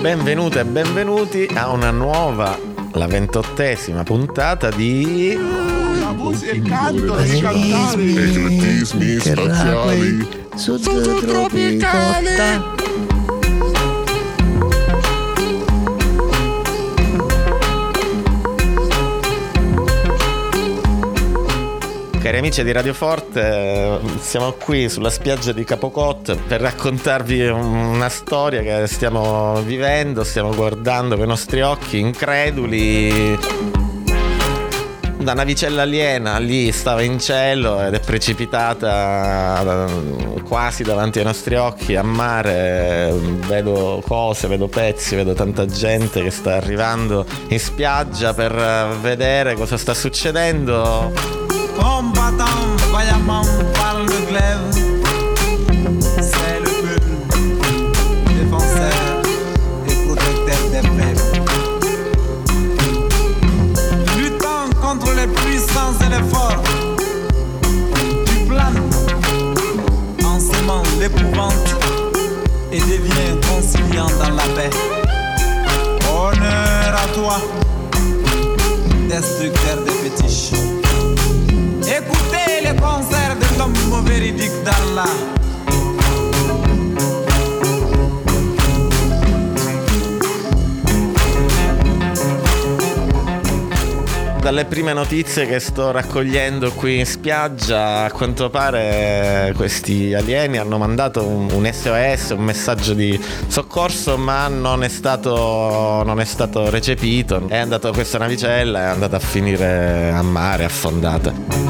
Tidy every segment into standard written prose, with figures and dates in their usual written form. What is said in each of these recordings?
Benvenute e benvenuti a una nuova, la 28ª puntata di... La voce e canto di cantare. Eclettismi spaziali. Subtropicale. Cari amici di Radio Forte, siamo qui sulla spiaggia di Capocot per raccontarvi una storia che stiamo vivendo, stiamo guardando con i nostri occhi increduli. Una navicella aliena lì stava in cielo ed è precipitata quasi davanti ai nostri occhi a mare. Vedo cose, vedo pezzi, vedo tanta gente che sta arrivando in spiaggia per vedere cosa sta succedendo. Combattant, vaillamment, parle de glaive. C'est le peuple, défenseur et protecteur des peuples. Luttant contre les puissances et les forts, tu planes en semant l'épouvante et deviens conciliant dans la paix. Honneur à toi, destructeur des fétiches. Écoutez les concerts de l'homme véridique d'Allah. Dalle prime notizie che sto raccogliendo qui in spiaggia, a quanto pare questi alieni hanno mandato un SOS, un messaggio di soccorso, ma non è stato recepito. È andata questa navicella, è andata a finire a mare, affondata.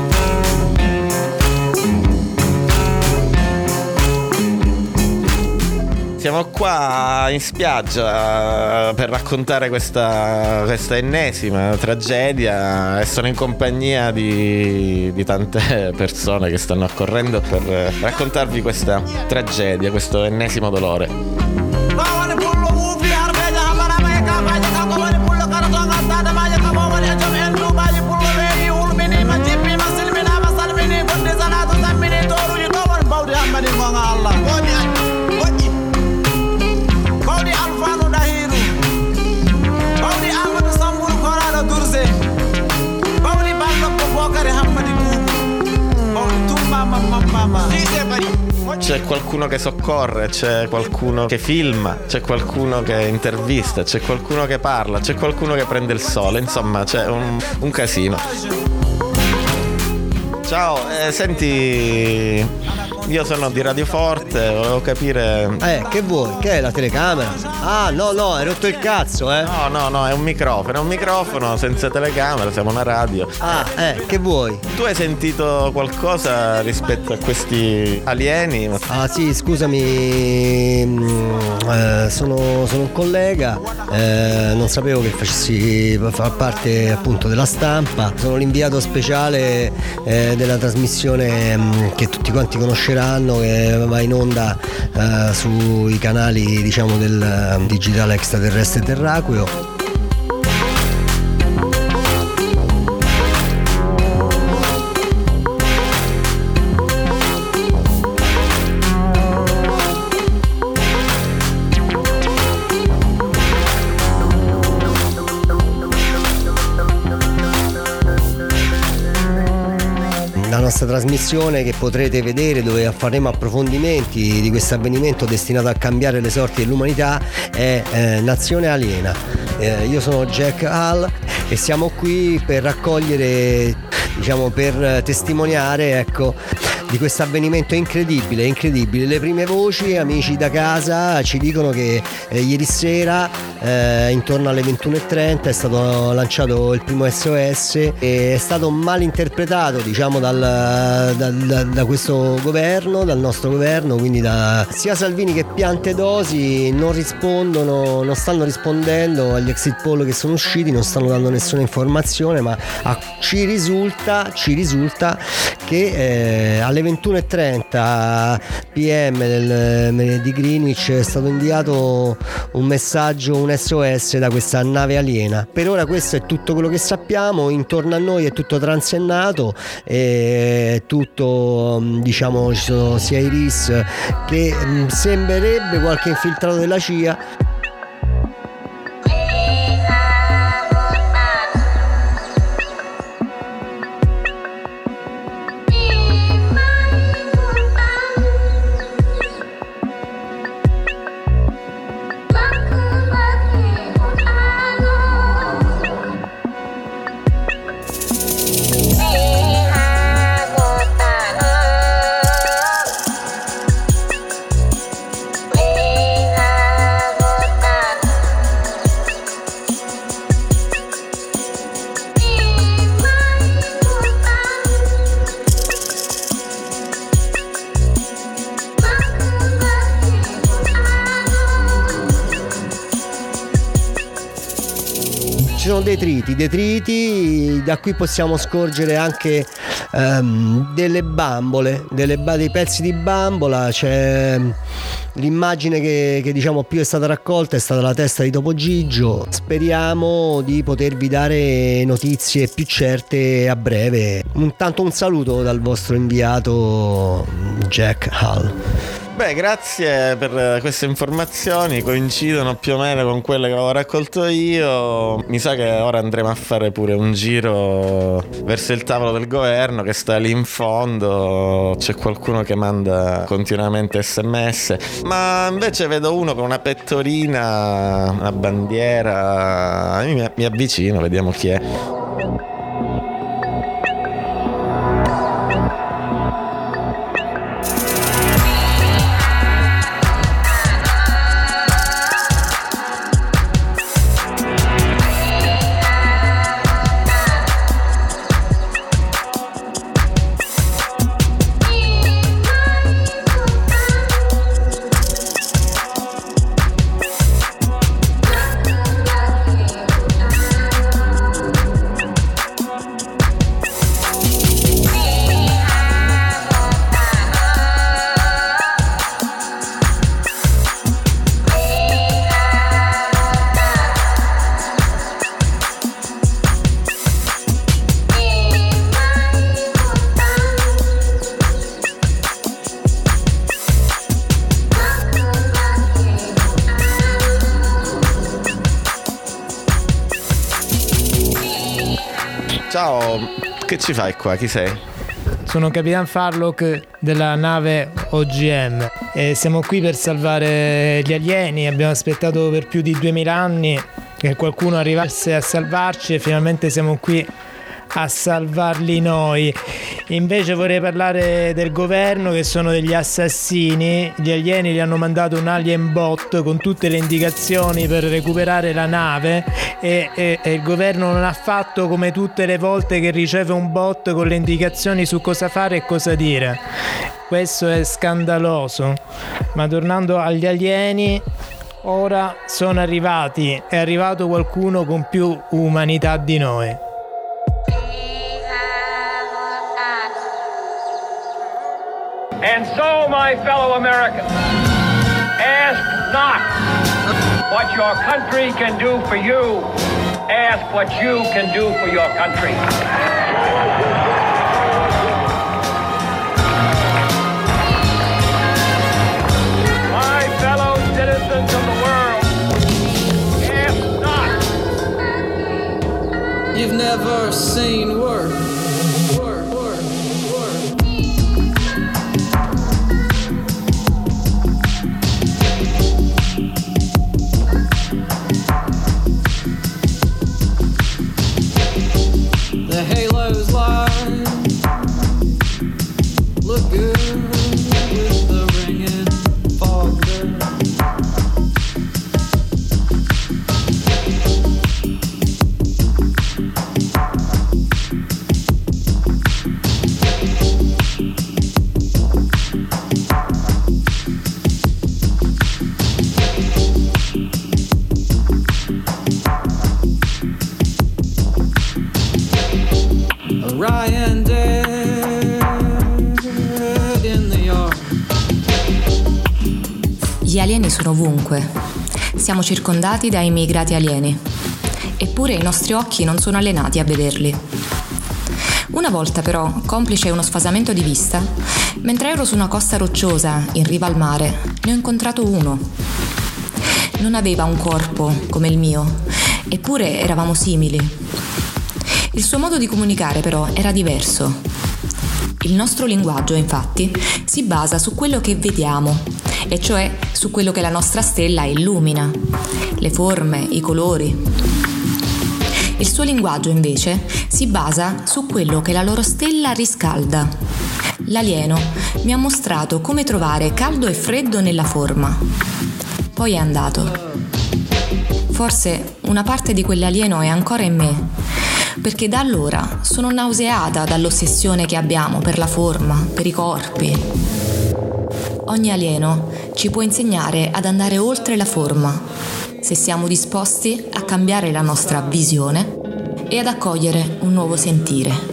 Siamo qua in spiaggia per raccontare questa ennesima tragedia e sono in compagnia di tante persone che stanno accorrendo per raccontarvi questa tragedia, questo ennesimo dolore. C'è qualcuno che soccorre, c'è qualcuno che filma, c'è qualcuno che intervista, c'è qualcuno che parla, c'è qualcuno che prende il sole, insomma c'è un casino. Ciao, senti, io sono di Radio Forte, volevo capire... Che vuoi? Che è la telecamera? Ah, no, hai rotto il cazzo, eh? No, è un microfono senza telecamera, siamo una radio. Che vuoi? Tu hai sentito qualcosa rispetto a questi alieni? Ah sì, scusami, sono un collega, non sapevo che facessi far parte appunto della stampa, sono l'inviato speciale della trasmissione che tutti quanti conosceranno, che va in onda sui canali, diciamo, del digitale extraterrestre terraqueo. La nostra trasmissione, che potrete vedere, dove faremo approfondimenti di questo avvenimento destinato a cambiare le sorti dell'umanità, è Nazione Aliena. Io sono Jack Hall e siamo qui per raccogliere, diciamo, per testimoniare, ecco, di questo avvenimento incredibile. Le prime voci, amici da casa, ci dicono che ieri sera intorno alle 21:30 è stato lanciato il primo SOS e è stato mal interpretato, diciamo, da questo governo, dal nostro governo, quindi sia Salvini che Piantedosi non stanno rispondendo agli exit poll che sono usciti, non stanno dando nessuna informazione, ma ci risulta che alle 21:30 PM di Greenwich è stato inviato un messaggio, un SOS da questa nave aliena. Per ora questo è tutto quello che sappiamo. Intorno a noi è tutto transennato, è tutto, diciamo, ci sono sia i RIS che sembrerebbe qualche infiltrato della CIA. detriti, da qui possiamo scorgere anche delle bambole, dei pezzi di bambola. C'è l'immagine che diciamo più è stata raccolta, è stata la testa di Topo Gigio. Speriamo di potervi dare notizie più certe a breve. Intanto un saluto dal vostro inviato Jack Hall. Beh, grazie per queste informazioni, coincidono più o meno con quelle che avevo raccolto io. Mi sa che ora andremo a fare pure un giro verso il tavolo del governo che sta lì in fondo, c'è qualcuno che manda continuamente SMS, ma invece vedo uno con una pettorina, una bandiera. Mi avvicino, vediamo chi è. Ciao, che ci fai qua? Chi sei? Sono Capitan Farlock della nave OGM e siamo qui per salvare gli alieni. Abbiamo aspettato per più di 2000 anni che qualcuno arrivasse a salvarci e finalmente siamo qui a salvarli noi. Invece vorrei parlare del governo, che sono degli assassini. Gli alieni gli hanno mandato un alien bot con tutte le indicazioni per recuperare la nave e il governo non ha fatto come tutte le volte che riceve un bot con le indicazioni su cosa fare e cosa dire. Questo è scandaloso. Ma tornando agli alieni, ora sono arrivati, è arrivato qualcuno con più umanità di noi. And so, my fellow Americans, ask not what your country can do for you, ask what you can do for your country. My fellow citizens of the world, ask not. You've never seen work. The halo's light look good with the ringing fog there. Ryan dead in the yard. Gli alieni sono ovunque. Siamo circondati da immigrati alieni. Eppure i nostri occhi non sono allenati a vederli. Una volta però, complice uno sfasamento di vista, mentre ero su una costa rocciosa in riva al mare, ne ho incontrato uno. Non aveva un corpo come il mio, eppure eravamo simili. Il suo modo di comunicare però era diverso. Il nostro linguaggio, infatti, si basa su quello che vediamo, e cioè su quello che la nostra stella illumina, le forme, i colori. Il suo linguaggio, invece, si basa su quello che la loro stella riscalda. L'alieno mi ha mostrato come trovare caldo e freddo nella forma. Poi è andato. Forse una parte di quell'alieno è ancora in me, perché da allora sono nauseata dall'ossessione che abbiamo per la forma, per i corpi. Ogni alieno ci può insegnare ad andare oltre la forma, se siamo disposti a cambiare la nostra visione e ad accogliere un nuovo sentire.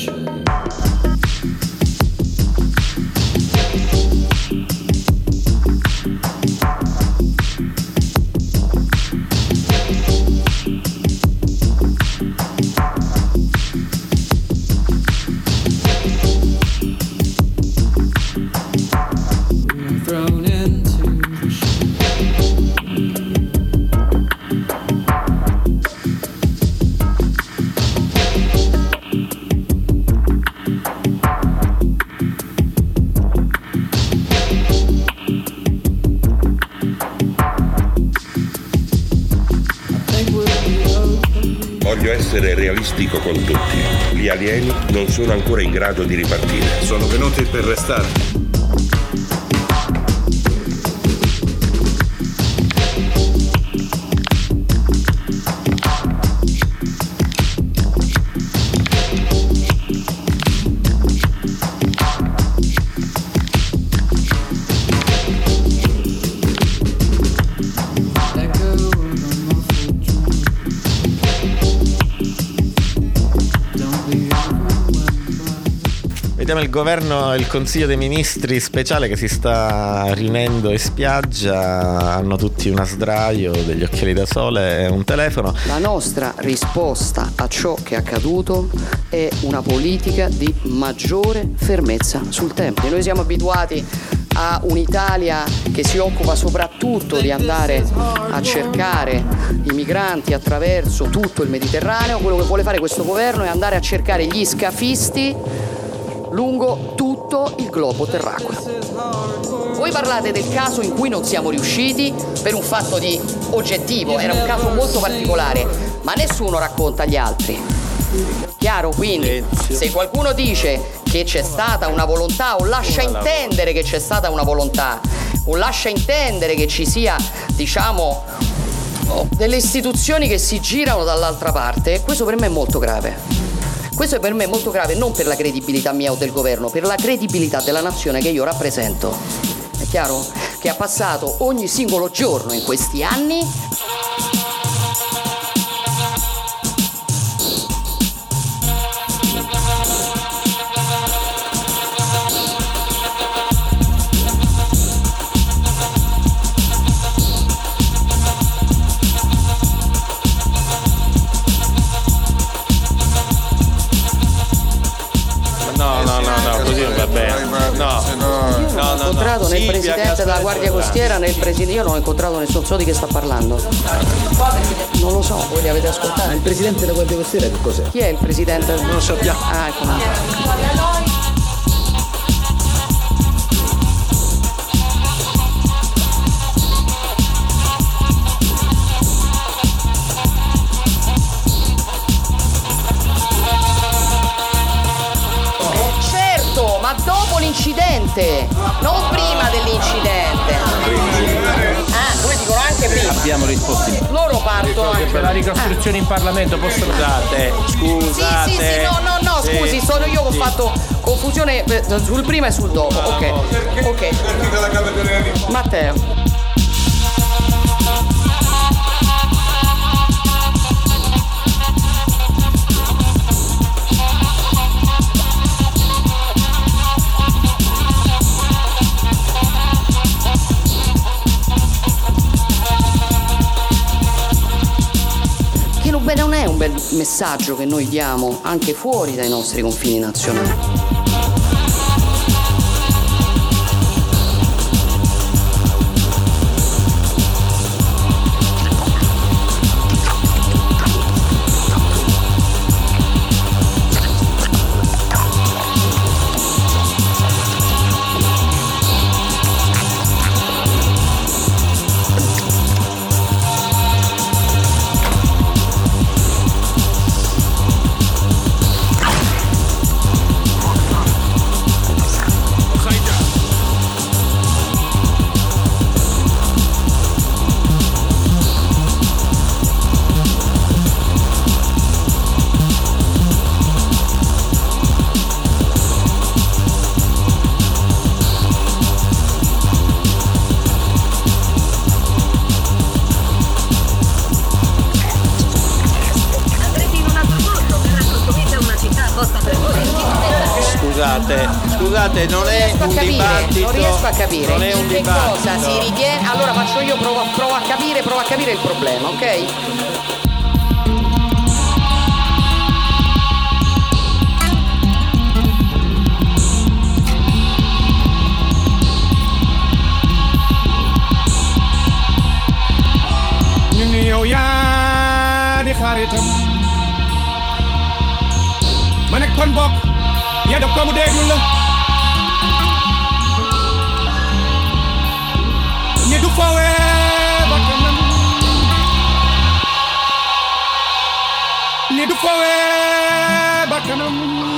Voglio essere realistico con tutti. Gli alieni non sono ancora in grado di ripartire. Sono venuti per restare. Vediamo il governo, il consiglio dei ministri speciale che si sta riunendo in spiaggia. Hanno tutti una sdraio, degli occhiali da sole e un telefono. La nostra risposta a ciò che è accaduto è una politica di maggiore fermezza sul tempo. Noi siamo abituati a un'Italia che si occupa soprattutto di andare a cercare i migranti attraverso tutto il Mediterraneo. Quello che vuole fare questo governo è andare a cercare gli scafisti lungo tutto il globo terracqueo. Voi parlate del caso in cui non siamo riusciti per un fatto di oggettivo, era un caso molto particolare, ma nessuno racconta gli altri. Chiaro? Quindi se qualcuno dice che c'è stata una volontà o lascia intendere che c'è stata una volontà o lascia intendere che ci sia, diciamo, delle istituzioni che si girano dall'altra parte, questo per me è molto grave. Questo è per me molto grave, non per la credibilità mia o del governo, per la credibilità della nazione che io rappresento. È chiaro? Che ha passato ogni singolo giorno in questi anni nel presidente della Guardia Costiera, io non ho incontrato nessuno, so di che sta parlando. Non lo so, voi li avete ascoltati? Ma il presidente della Guardia Costiera che cos'è? Chi è il presidente? Non lo sappiamo. Ah, ecco. Ma dopo l'incidente, non prima dell'incidente. Come dicono anche prima. Abbiamo risposto. Loro partono anche. Per la ricostruzione in Parlamento possono dare. Scusate. Sì, no, scusi, sono io che ho fatto confusione sul prima e sul dopo. Ok. Matteo. Non è un bel messaggio che noi diamo anche fuori dai nostri confini nazionali. Scusate, non è un dibattito. Non riesco a capire Non è un che dibattito. cosa si ritiene. Allora faccio io, provo a capire il problema, ok? yow yaa di xaritam ma ne kon bokk yaa def ko mu déglu la ñi du fowee bakkanam ñi du fowee bakkanam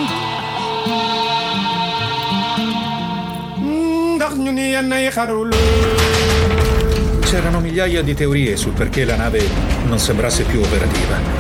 ndax ñu ni yenn ay xarul. C'erano migliaia di teorie sul perché la nave non sembrasse più operativa.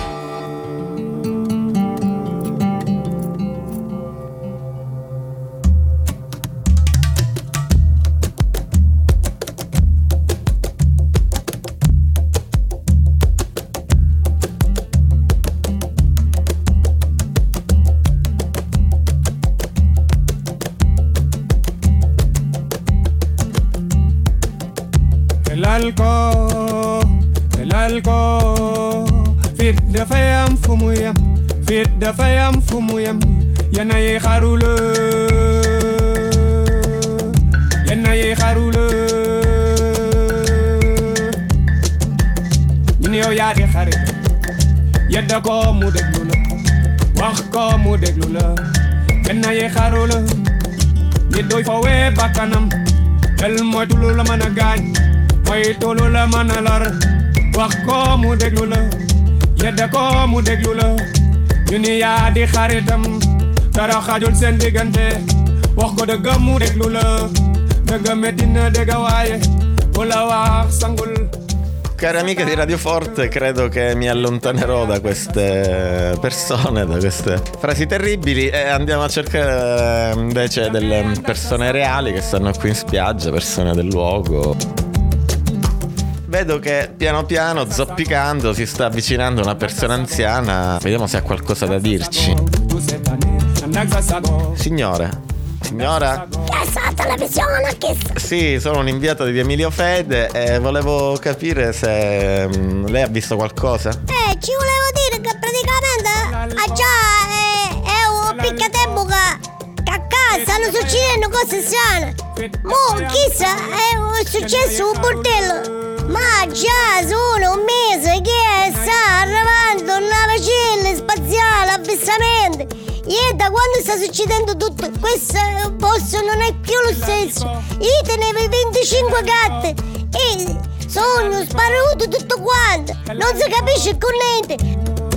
El alcohol, fit da fayam fumuyam, yana ye kharule, ni yow yaa di xarit, yedda ko mu déglu la, wax ko mu déglu la, yana ye kharule, ni doy fawee bakkanam, el moytu lu la mën a gaañ. Mooy tolu la mën a lor wax ko mu déglu la yedda ko mu déglu la ñu ni yaa di xaritam dara xajul seen diggante wax ko dëgg mu déglu la dëgg metti na dëgg waaye bu la wax sangul. Cari amiche di Radio Forte, credo che mi allontanerò da queste persone, da queste frasi terribili e andiamo a cercare invece delle persone reali che stanno qui in spiaggia, persone del luogo. Vedo che piano piano, zoppicando, si sta avvicinando una persona anziana. Vediamo se ha qualcosa da dirci. Signora? Che è stata televisione? Sì, sono un inviato di Emilio Fede e volevo capire se lei ha visto qualcosa. Ci volevo dire che praticamente è un piccatempo che a casa stanno succedendo cose strane. Mo chissà, è successo un bordello. Ma già sono un mese che sta arrivando una navicella spaziale, avvistamenti. E da quando sta succedendo tutto questo posto non è più lo stesso. Io tenevo 25 gatte e sono sparute tutto quanto. Non si capisce con niente.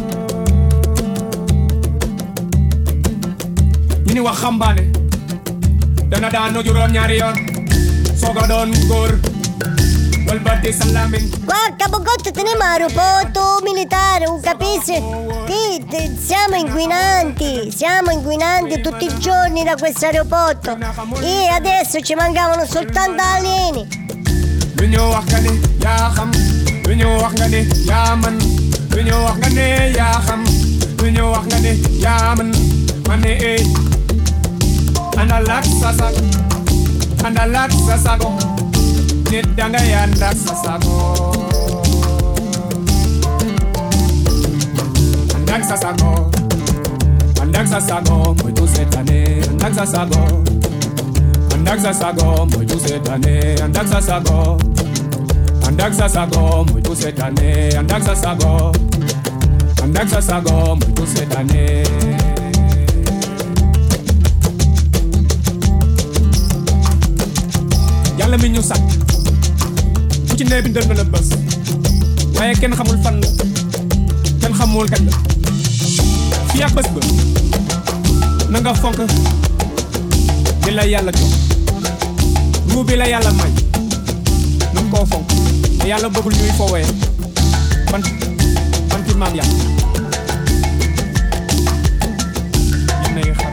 Ini waxambaane dana daanu juróom ñaari yoon soga doon góor. Qua a Capocotto teniamo aeroporto militare, un capisci? Siamo inquinanti tutti i giorni da questo aeroporto e adesso ci mancavano soltanto alieni. Nit danga yandak sasago Andak sasago Muito setane Andak sasago Muito setane Andak sasago Muito setane Andak sasago Muito setane Yàlla mi ñu sàkk ku ci nee bindal na la bés waaye kenn xamul fan la kenn xamul kañ la fii ak bés ba na nga fonk di la yàlla jox ruu bi la yàlla may na nga koo fonk te yàlla bëggul ñuy foowee ban ci maam yàlla yéen nay xaru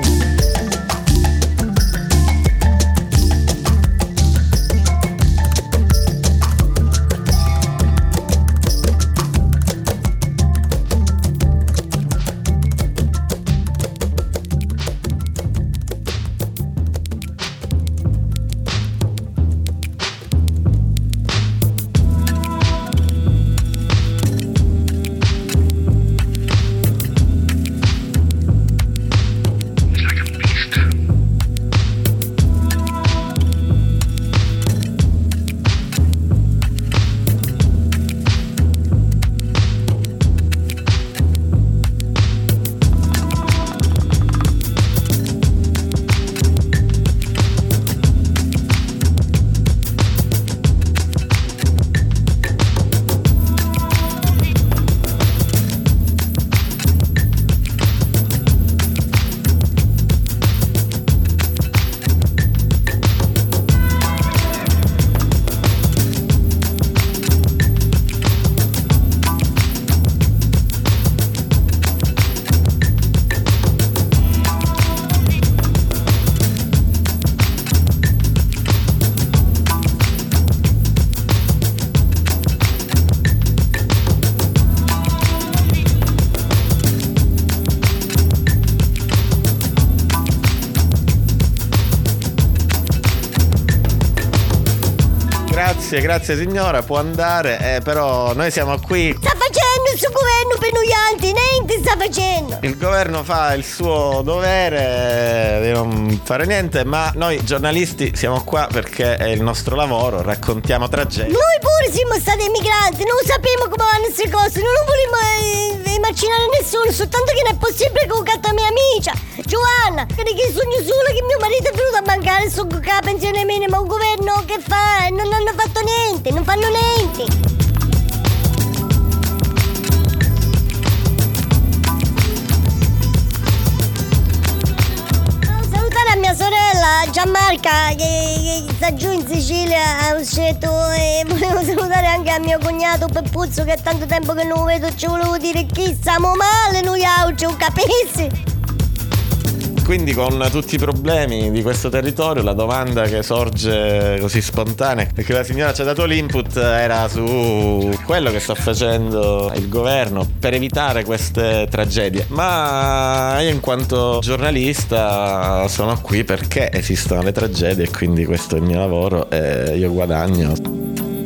grazie signora, può andare, però noi siamo qui. Sta facendo il suo governo per noi altri, niente sta facendo. Il governo fa il suo dovere di non fare niente, ma noi giornalisti siamo qua perché è il nostro lavoro, raccontiamo tragedie. Noi pure siamo stati emigranti, non sappiamo come vanno queste cose, non vogliamo immaginare nessuno, soltanto che non è possibile che ho gatto a mia amica Giovanna, che sogno solo che mio marito è venuto a mancare su la pensione minima, un governo che fa, non hanno fatto niente, non fanno niente. A mia sorella Gianmarca che sta giù in Sicilia ha uscito, e volevo salutare anche a mio cognato Peppuzzo che è tanto tempo che non lo vedo, ci volevo dire che stiamo male noi oggi, capisci? Quindi con tutti i problemi di questo territorio la domanda che sorge così spontanea, perché la signora ci ha dato l'input, era su quello che sta facendo il governo per evitare queste tragedie. Ma io in quanto giornalista sono qui perché esistono le tragedie e quindi questo è il mio lavoro e io guadagno.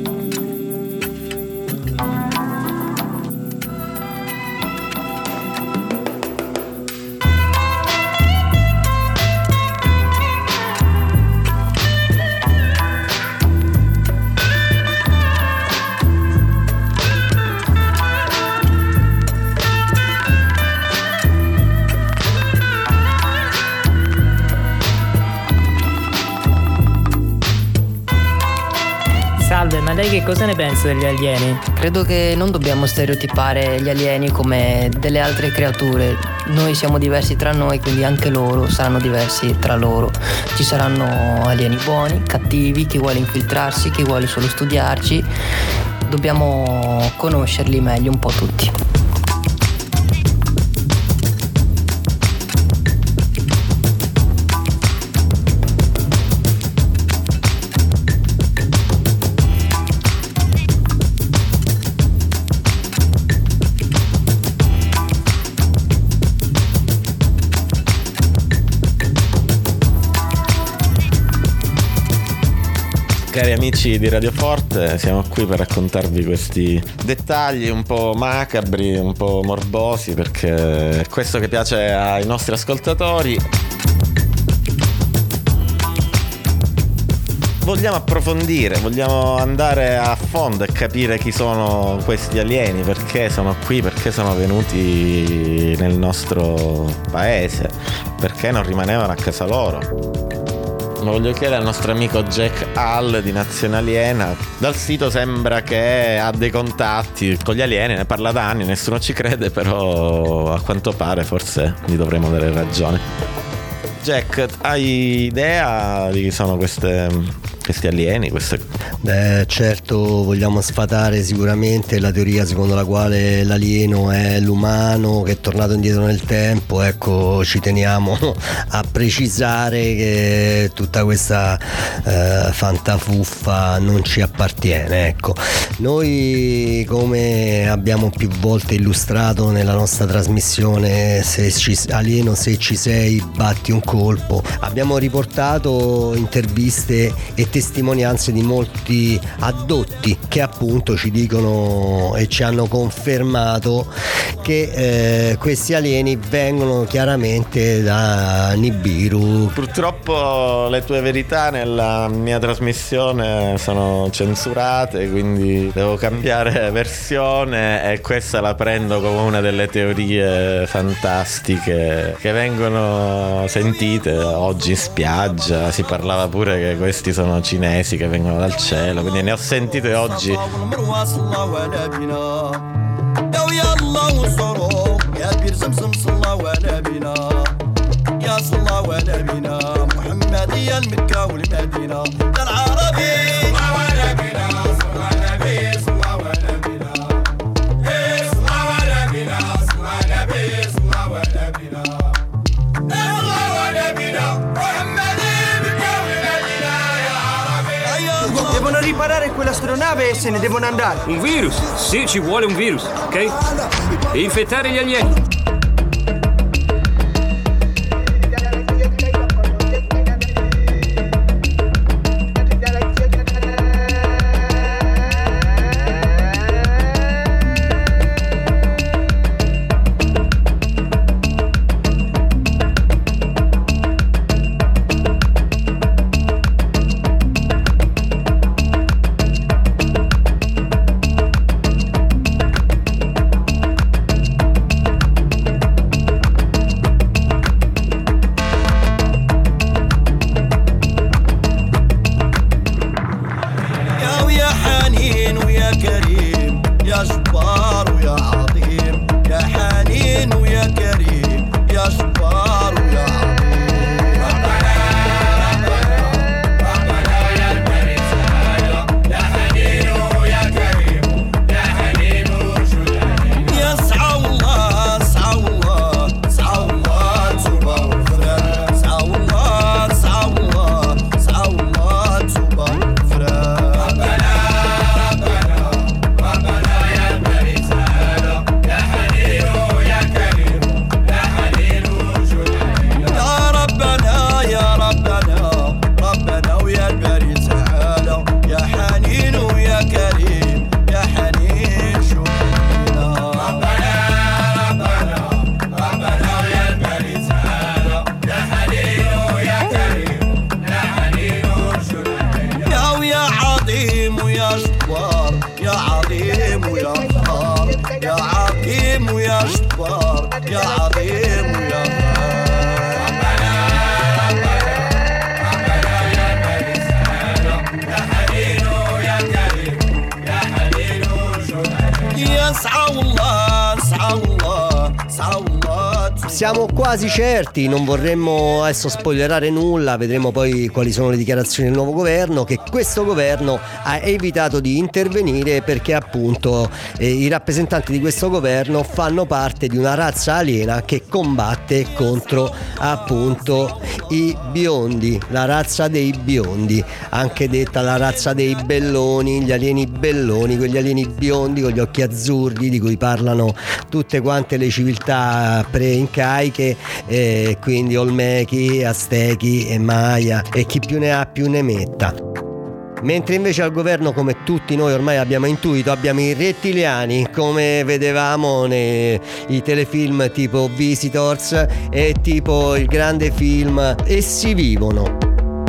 Salve, ma lei che cosa ne pensa degli alieni? Credo che non dobbiamo stereotipare gli alieni come delle altre creature. Noi siamo diversi tra noi, quindi anche loro saranno diversi tra loro. Ci saranno alieni buoni, cattivi, chi vuole infiltrarsi, chi vuole solo studiarci. Dobbiamo conoscerli meglio un po' tutti. Cari amici di Radio Forte, siamo qui per raccontarvi questi dettagli un po' macabri, un po' morbosi, perché è questo che piace ai nostri ascoltatori. Vogliamo approfondire, vogliamo andare a fondo e capire chi sono questi alieni, perché sono qui, perché sono venuti nel nostro paese, perché non rimanevano a casa loro. Lo voglio chiedere al nostro amico Jack Hall di Nazione Aliena. Dal sito sembra che ha dei contatti con gli alieni, ne parla da anni, nessuno ci crede, però a quanto pare forse gli dovremmo dare ragione. Jack, hai idea di chi sono questi alieni? Beh, certo, vogliamo sfatare sicuramente la teoria secondo la quale l'alieno è l'umano che è tornato indietro nel tempo. Ecco, ci teniamo a precisare che tutta questa fantafuffa non ci appartiene. Ecco, noi, come abbiamo più volte illustrato nella nostra trasmissione Alieno, se ci sei batti un colpo, abbiamo riportato interviste e testimonianze di molti addotti che appunto ci dicono e ci hanno confermato che questi alieni vengono chiaramente da Nibiru. Purtroppo le tue verità nella mia trasmissione sono censurate, quindi devo cambiare versione e questa la prendo come una delle teorie fantastiche che vengono sentite oggi in spiaggia. Si parlava pure che questi sono cinesi che vengono dal cielo, quindi ne ho sentite oggi. Devono riparare quell'astronave e se ne devono andare. Un virus? Sì, ci vuole un virus, ok? E infettare gli alieni. Siamo quasi certi, non vorremmo adesso spoilerare nulla, vedremo poi quali sono le dichiarazioni del nuovo governo, che questo governo ha evitato di intervenire perché appunto i rappresentanti di questo governo fanno parte di una razza aliena che combatte contro appunto i biondi, la razza dei biondi, anche detta la razza dei belloni, gli alieni belloni, quegli alieni biondi con gli occhi azzurri di cui parlano tutte quante le civiltà pre-incaiche, quindi Olmechi, Aztechi e Maya e chi più ne ha più ne metta. Mentre invece al governo, come tutti noi ormai abbiamo intuito, abbiamo i rettiliani, come vedevamo nei telefilm tipo Visitors e tipo il grande film Essi vivono.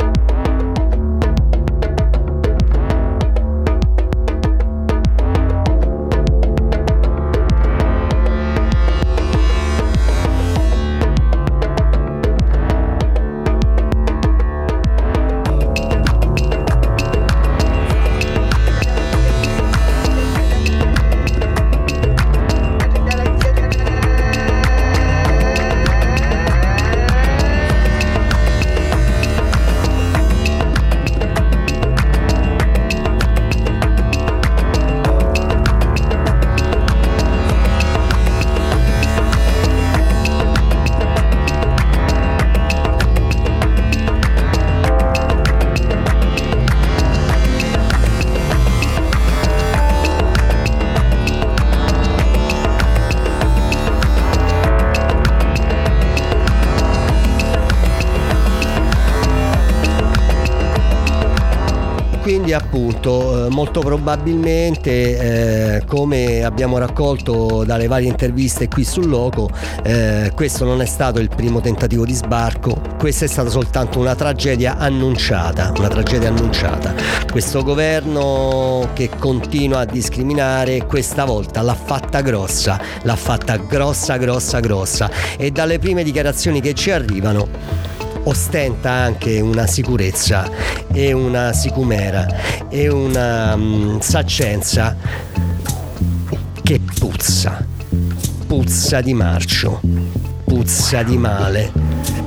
Quindi appunto molto probabilmente come abbiamo raccolto dalle varie interviste qui sul loco, questo non è stato il primo tentativo di sbarco, questa è stata soltanto una tragedia annunciata, questo governo che continua a discriminare questa volta l'ha fatta grossa e dalle prime dichiarazioni che ci arrivano ostenta anche una sicurezza e una sicumera e una saccenza che puzza di marcio, puzza di male.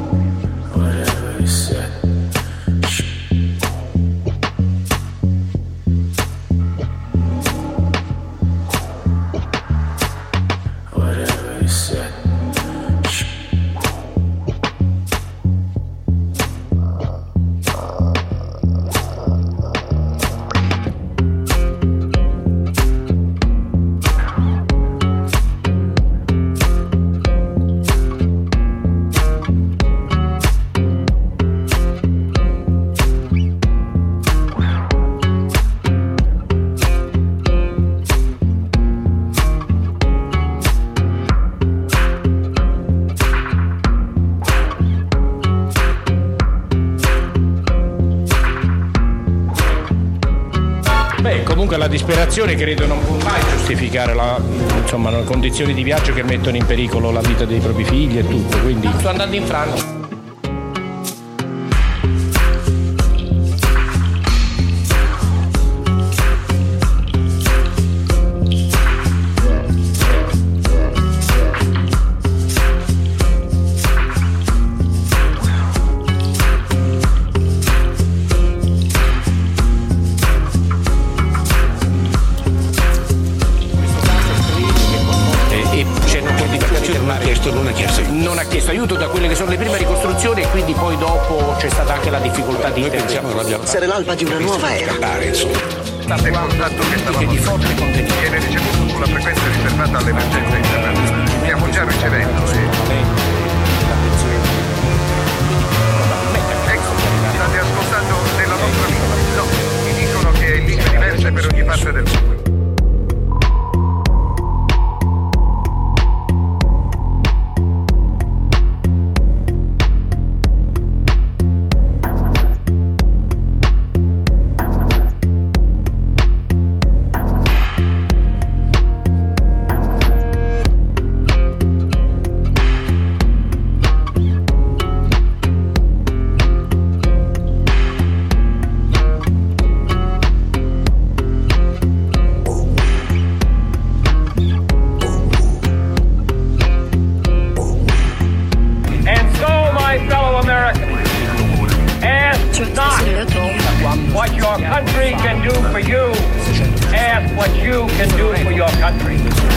La disperazione credo non può mai giustificare le condizioni di viaggio che mettono in pericolo la vita dei propri figli e tutto, quindi sto andando in Francia. Non ha chiesto aiuto da quelle che sono le prime ricostruzioni e quindi poi dopo c'è stata anche la difficoltà di essere l'alba di una nuova era. State in contatto che di forte contenuto viene ricevuto sulla frequenza riservata all'emergenza internazionale. Stiamo già ricevendo ecco, state ascoltando nella nostra lingua. No, mi dicono che è in lingue diverse per ogni parte del mondo. what your country can do for you. Ask what you can do for your country.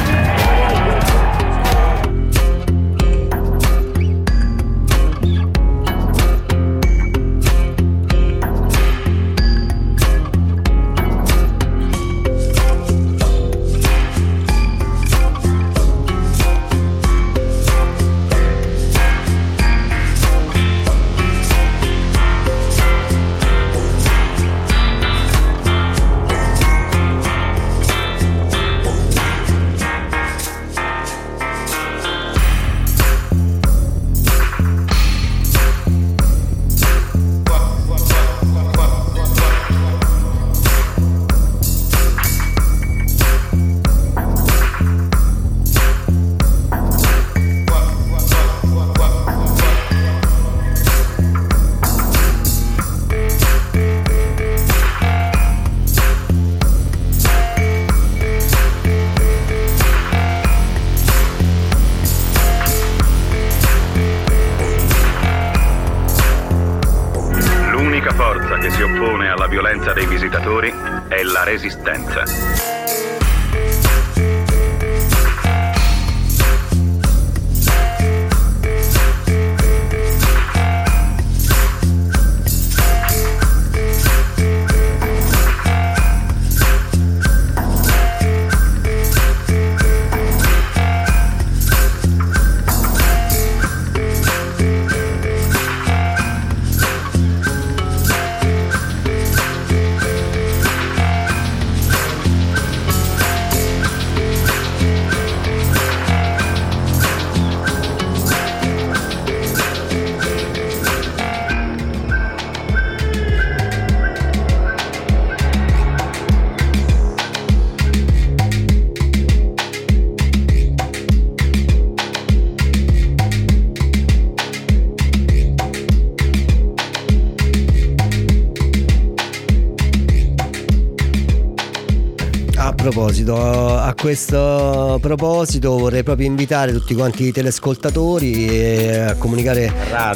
Dei visitatori è la resistenza. A questo proposito vorrei proprio invitare tutti quanti i teleascoltatori a comunicare,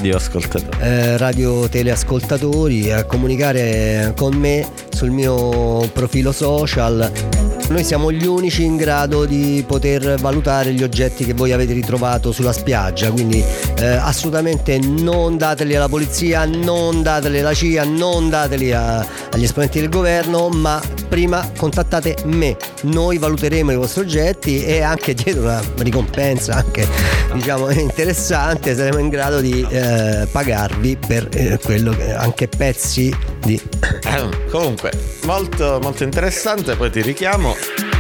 radio teleascoltatori, a comunicare con me sul mio profilo social. Noi siamo gli unici in grado di poter valutare gli oggetti che voi avete ritrovato sulla spiaggia, quindi assolutamente non dateli alla polizia, non dateli alla CIA, non dateli agli esponenti del governo, ma prima contattate me. Noi valuteremo i vostri oggetti e anche dietro una ricompensa anche diciamo interessante saremo in grado di pagarvi per quello che anche pezzi di comunque molto molto interessante. Poi ti richiamo.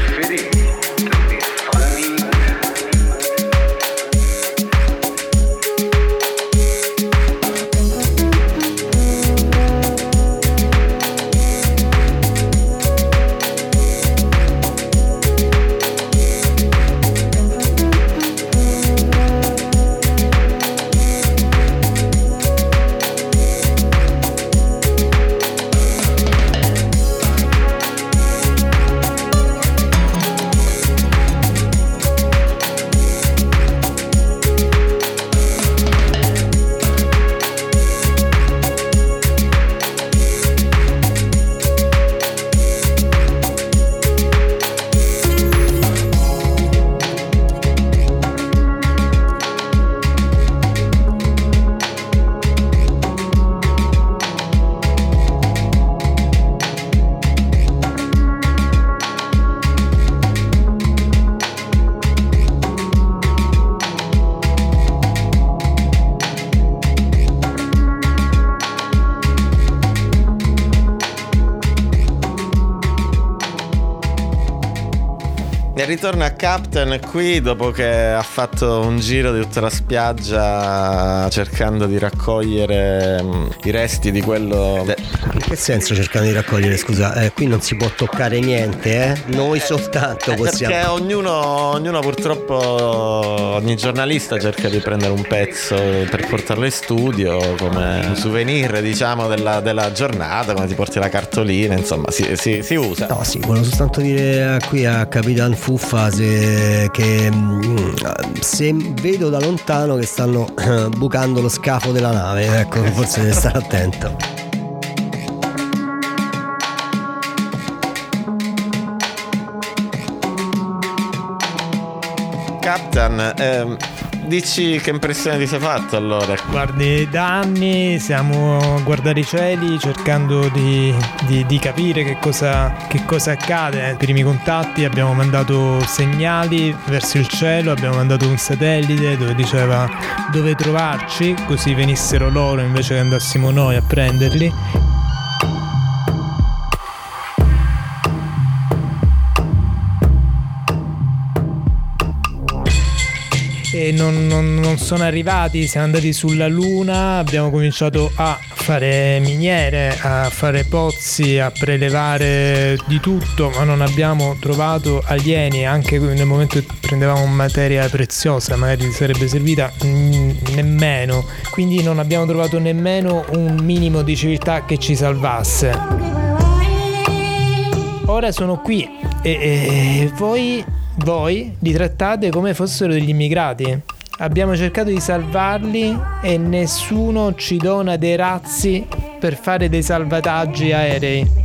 E ritorna a Captain qui dopo che ha fatto un giro di tutta la spiaggia cercando di raccogliere i resti di quello. In che senso cercando di raccogliere? Scusa, qui non si può toccare niente, Noi soltanto possiamo. Perché ognuno purtroppo, ogni giornalista cerca di prendere un pezzo per portarlo in studio come un souvenir, diciamo, della giornata, come ti porti la cartolina, insomma, si usa. No, sì, volevo soltanto dire qui a Capitan Fuffa se vedo da lontano che stanno bucando lo scafo della nave, ecco, forse deve stare attento. Capitan, dici che impressione ti sei fatto allora? Guardi, da anni siamo a guardare i cieli cercando di capire che cosa accade. Ai primi contatti abbiamo mandato segnali verso il cielo, abbiamo mandato un satellite dove diceva dove trovarci, così venissero loro invece che andassimo noi a prenderli. E non sono arrivati, siamo andati sulla Luna, abbiamo cominciato a fare miniere, a fare pozzi, a prelevare di tutto, ma non abbiamo trovato alieni. Anche nel momento che prendevamo materia preziosa, magari sarebbe servita, nemmeno. Quindi non abbiamo trovato nemmeno un minimo di civiltà che ci salvasse. Ora sono qui e voi li trattate come fossero degli immigrati. Abbiamo cercato di salvarli e nessuno ci dona dei razzi per fare dei salvataggi aerei.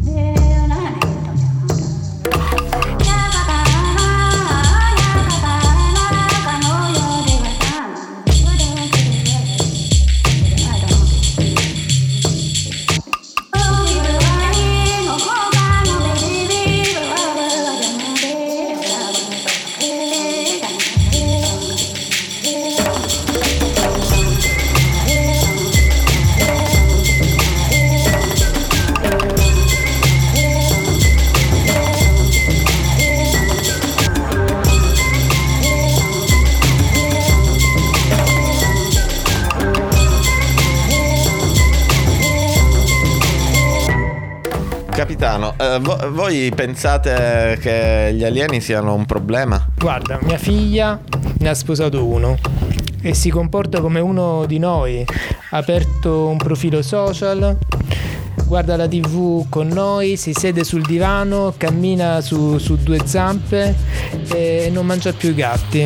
Capitano, voi pensate che gli alieni siano un problema? Guarda, mia figlia ne ha sposato uno e si comporta come uno di noi. Ha aperto un profilo social, guarda la TV con noi, si siede sul divano, cammina su due zampe e non mangia più i gatti.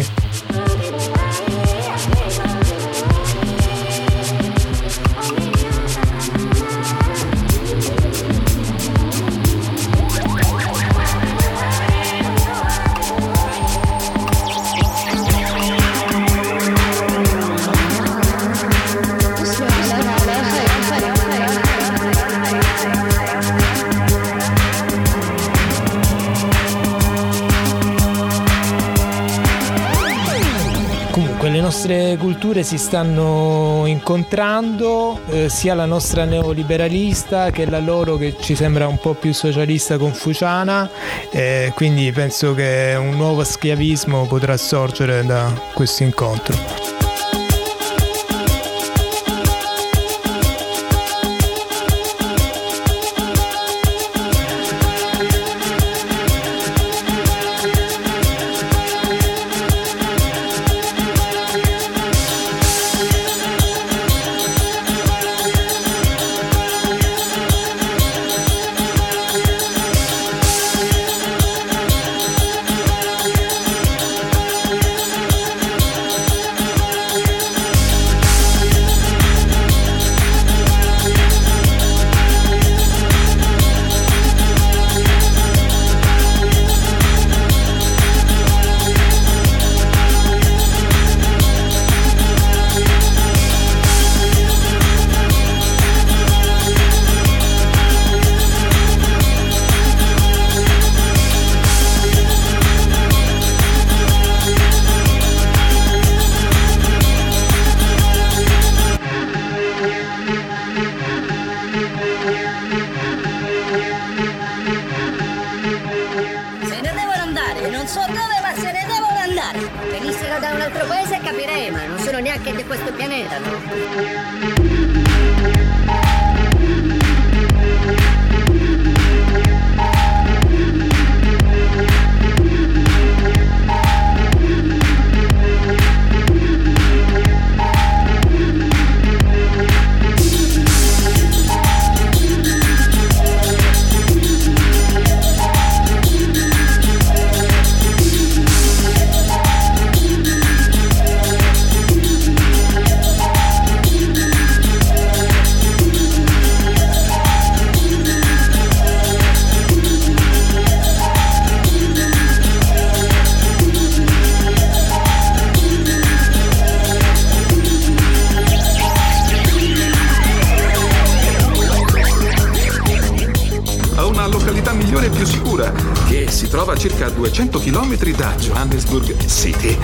Le nostre culture si stanno incontrando, sia la nostra neoliberalista che la loro che ci sembra un po' più socialista confuciana, quindi penso che un nuovo schiavismo potrà sorgere da questo incontro. Da un altro paese capirei, ma non sono neanche di questo pianeta, no? si trova a circa 200 km da Johannesburg City.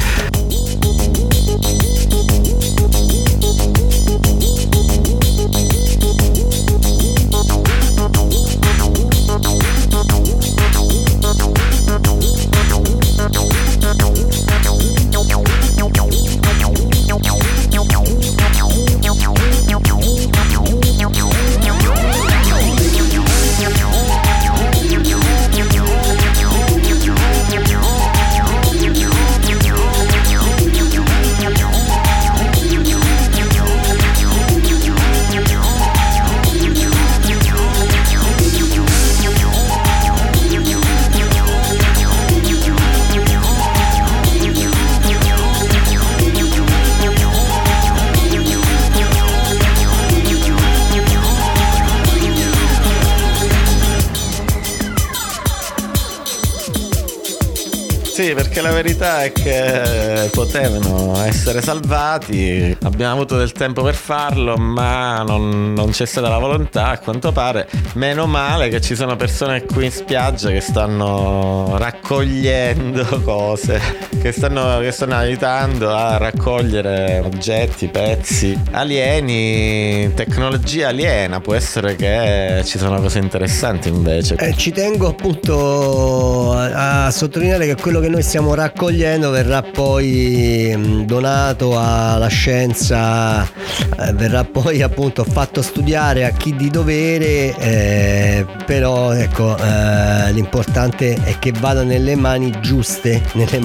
Sì, perché la verità è che potevano essere salvati, abbiamo avuto del tempo per farlo, ma non c'è stata la volontà, a quanto pare. Meno male che ci sono persone qui in spiaggia che stanno raccogliendo cose, che stanno aiutando a raccogliere oggetti, pezzi alieni, tecnologia aliena. Può essere che ci sono cose interessanti invece. Ci tengo appunto a sottolineare che quello che noi stiamo raccogliendo verrà poi donato alla scienza, verrà poi appunto fatto studiare a chi di dovere, però ecco, l'importante è che vada nelle mani giuste.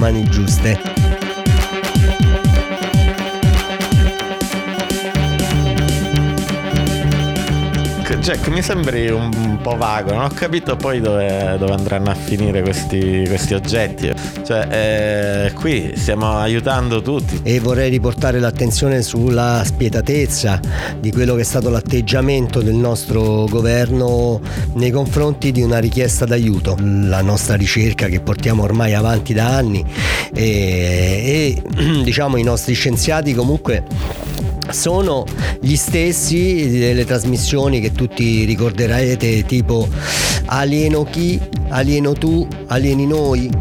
Jack, mi sembri un po' vago, non ho capito poi dove andranno a finire questi oggetti. Cioè, qui stiamo aiutando tutti. E vorrei riportare l'attenzione sulla spietatezza di quello che è stato l'atteggiamento del nostro governo nei confronti di una richiesta d'aiuto. La nostra ricerca che portiamo ormai avanti da anni e diciamo i nostri scienziati comunque sono gli stessi delle trasmissioni che tutti ricorderete, tipo Alieno chi, Alieno tu, Alieni noi.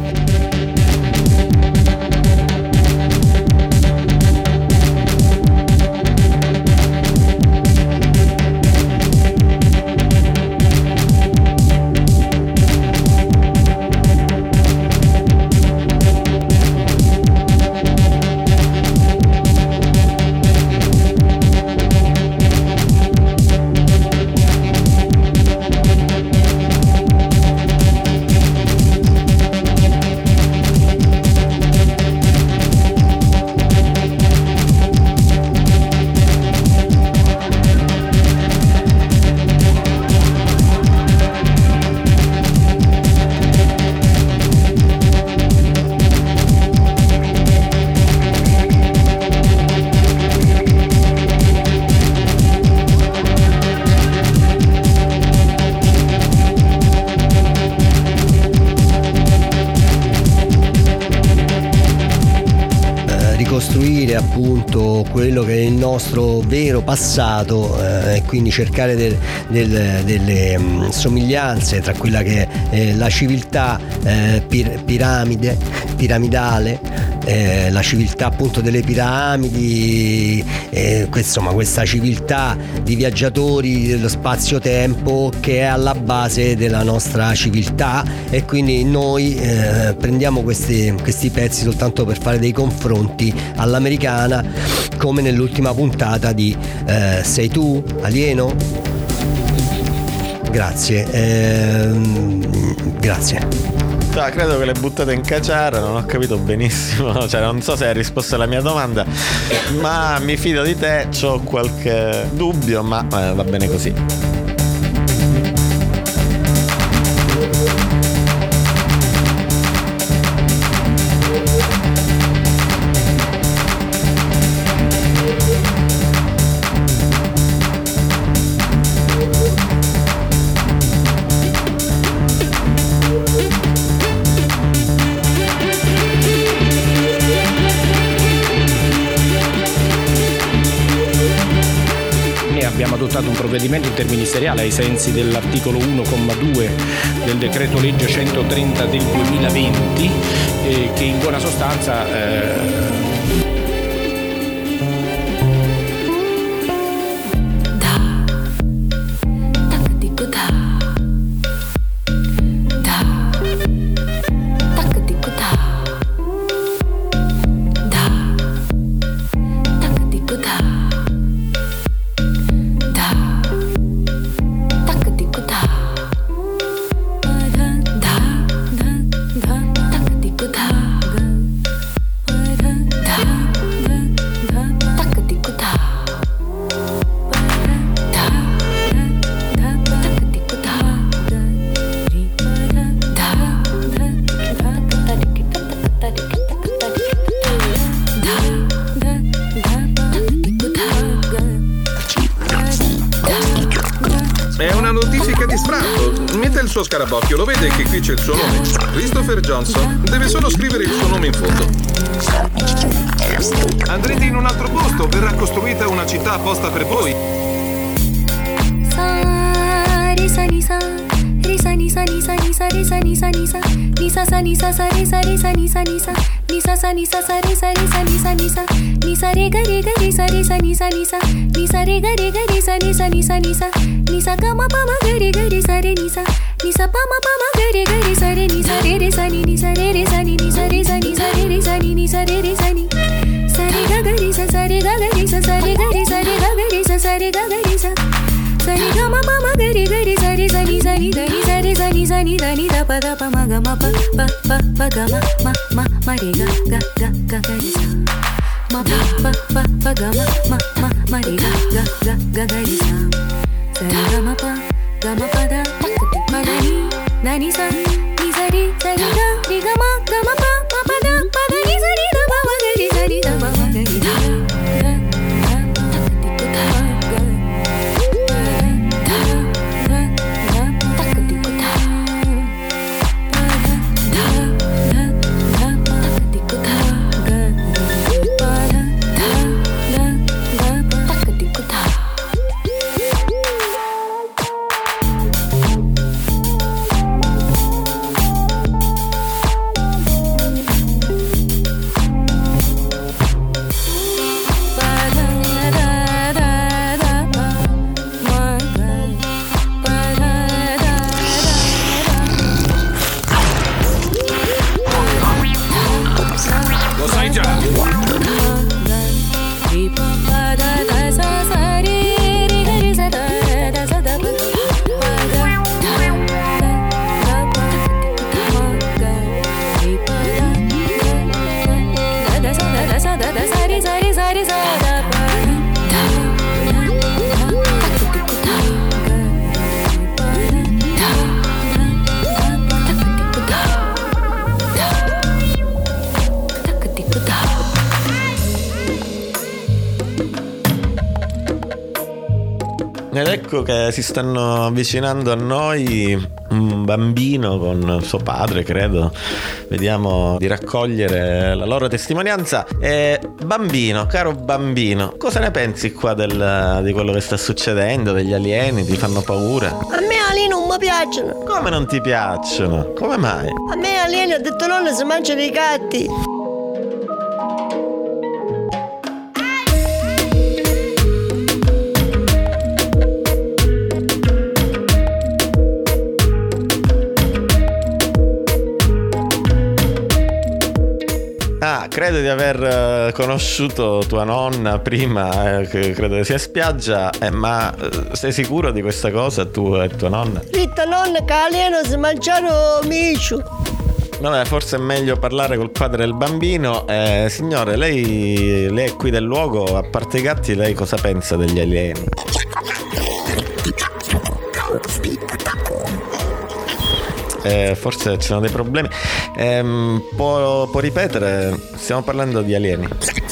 Ricostruire appunto quello che è il nostro vero passato e quindi cercare delle somiglianze tra quella che è la civiltà piramidale, la civiltà appunto delle piramidi, insomma questa civiltà di viaggiatori dello spazio-tempo che è alla base della nostra civiltà, e quindi noi prendiamo questi pezzi soltanto per fare dei confronti all'americana, come nell'ultima puntata di Sei tu, alieno? Grazie. Credo che le buttate in caciara, non ho capito benissimo, cioè non so se hai risposto alla mia domanda, ma mi fido di te, c'ho qualche dubbio, ma va bene così. abbiamo adottato un provvedimento interministeriale ai sensi dell'articolo 1,2 del decreto legge 130 del 2020 che in buona sostanza suo scarabocchio, lo vede che qui c'è il suo nome? Christopher Johnson. Deve solo scrivere il suo nome in fondo. Andrete in un altro posto, verrà costruita una città apposta per voi. Nisa gama pama gari gari sare nisa nisa pama pama gari gari sare nisa re re sani nisa re re sani nisa re sani sare re sani nisa re re sani sare ga gari sa sare ga gari sa sare gari sa sare ga gari sa sare gama pama gari gari sare sani sani dani sare sani sani dani da pa ma ga ma pa ga ma re ga gari sa ma pa ga ma re ga gari sa Gama pa da ma da ni sa ni sa ri sa ri ga ma pa da ni sa ri da ma ga ri sa ri da ma ga ri da Ed ecco che si stanno avvicinando a noi un bambino con suo padre, credo. Vediamo di raccogliere la loro testimonianza. Bambino, caro bambino, cosa ne pensi qua di quello che sta succedendo, degli alieni? Ti fanno paura? A me alieni non mi piacciono. Come non ti piacciono? Come mai? A me alieni, ho detto nonno, si mangiano i gatti. Credo di aver conosciuto tua nonna prima, che credo che sia spiaggia, ma sei sicuro di questa cosa, tu e tua nonna? Ritta nonna che alieno si mangiano micio. Vabbè, forse è meglio parlare col padre del bambino. Signore, lei è qui del luogo, a parte i gatti, lei cosa pensa degli alieni? Forse ci sono dei problemi. Può ripetere? Stiamo parlando di alieni.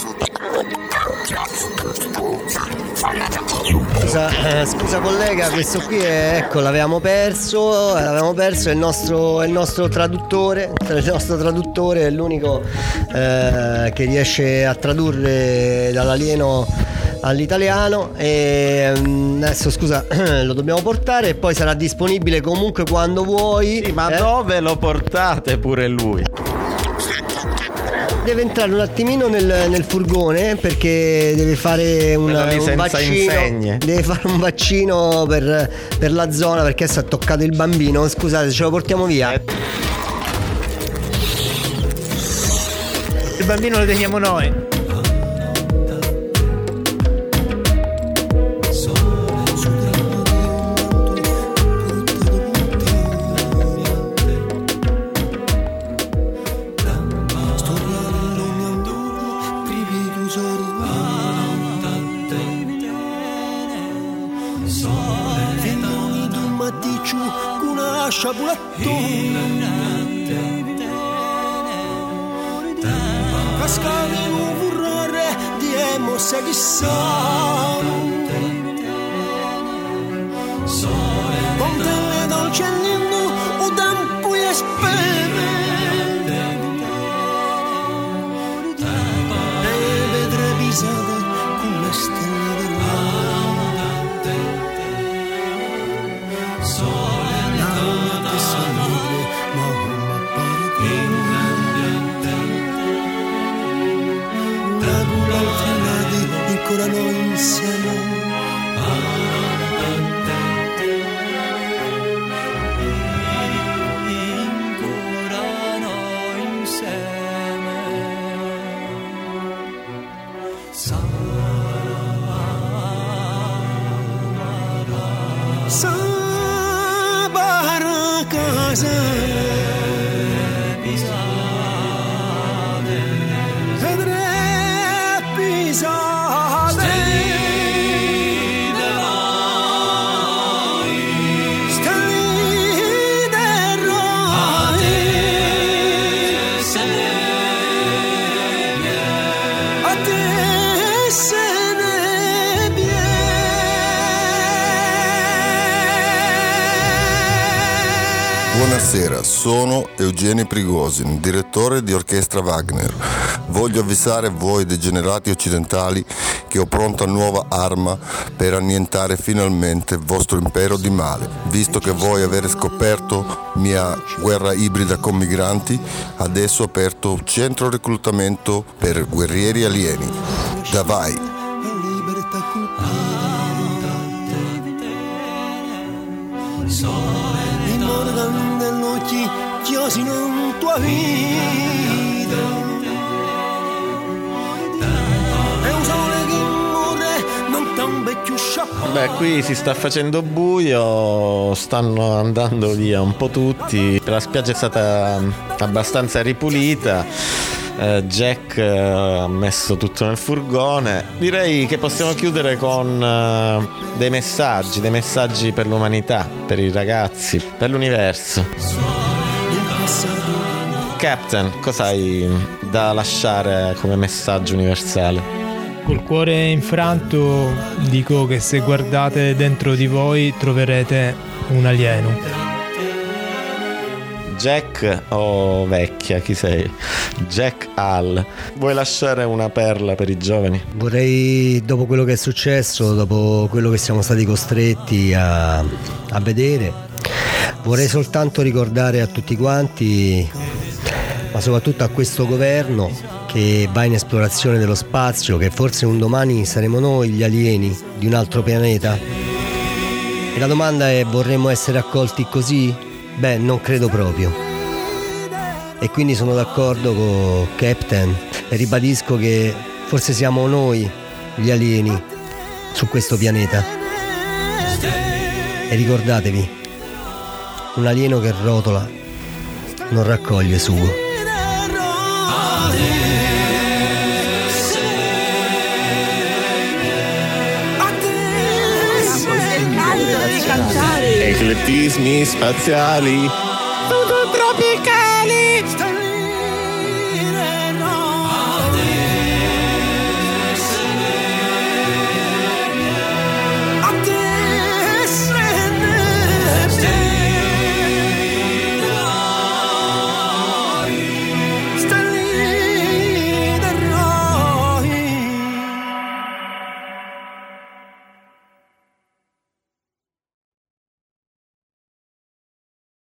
Scusa collega, questo qui l'avevamo perso, è il nostro traduttore. Il nostro traduttore è l'unico che riesce a tradurre dall'alieno all'italiano e adesso scusa lo dobbiamo portare e poi sarà disponibile comunque quando vuoi. Sì, ma dove lo portate pure lui? Deve entrare un attimino nel furgone perché deve fare un vaccino. Insegne. Deve fare un vaccino per la zona perché adesso ha toccato il bambino. Scusate, ce lo portiamo via. Il bambino lo teniamo noi. Cascare un furore di emosse che sono con delle dolci all'inno o tempo e speme e vedre visate con le stelle dell'alba la che salire ma non appare ancora noi insieme Sabara casa Buonasera, sono Eugenio Prigozhin, direttore di Orchestra Wagner. Voglio avvisare voi degenerati occidentali che ho pronta nuova arma per annientare finalmente il vostro impero di male. Visto che voi avete scoperto mia guerra ibrida con migranti, adesso ho aperto centro reclutamento per guerrieri alieni. Davai! Non tua vita è un sole che muore non tan vecchio sciappo. Beh, qui si sta facendo buio, stanno andando via un po' tutti, la spiaggia è stata abbastanza ripulita. Jack ha messo tutto nel furgone. Direi che possiamo chiudere con dei messaggi per l'umanità, per i ragazzi, per l'universo. Captain, cosa hai da lasciare come messaggio universale? Col cuore infranto dico che se guardate dentro di voi troverete un alieno. Jack o vecchia, chi sei? Jack Hall. Vuoi lasciare una perla per i giovani? Vorrei, dopo quello che è successo, dopo quello che siamo stati costretti a vedere, vorrei soltanto ricordare a tutti quanti, ma soprattutto a questo governo che va in esplorazione dello spazio, che forse un domani saremo noi gli alieni di un altro pianeta. E la domanda è: vorremmo essere accolti così? Beh, non credo proprio. E quindi sono d'accordo con Captain e ribadisco che forse siamo noi gli alieni su questo pianeta. E ricordatevi, un alieno che rotola non raccoglie sugo. Eclettismi spaziali, Tutto tropicali.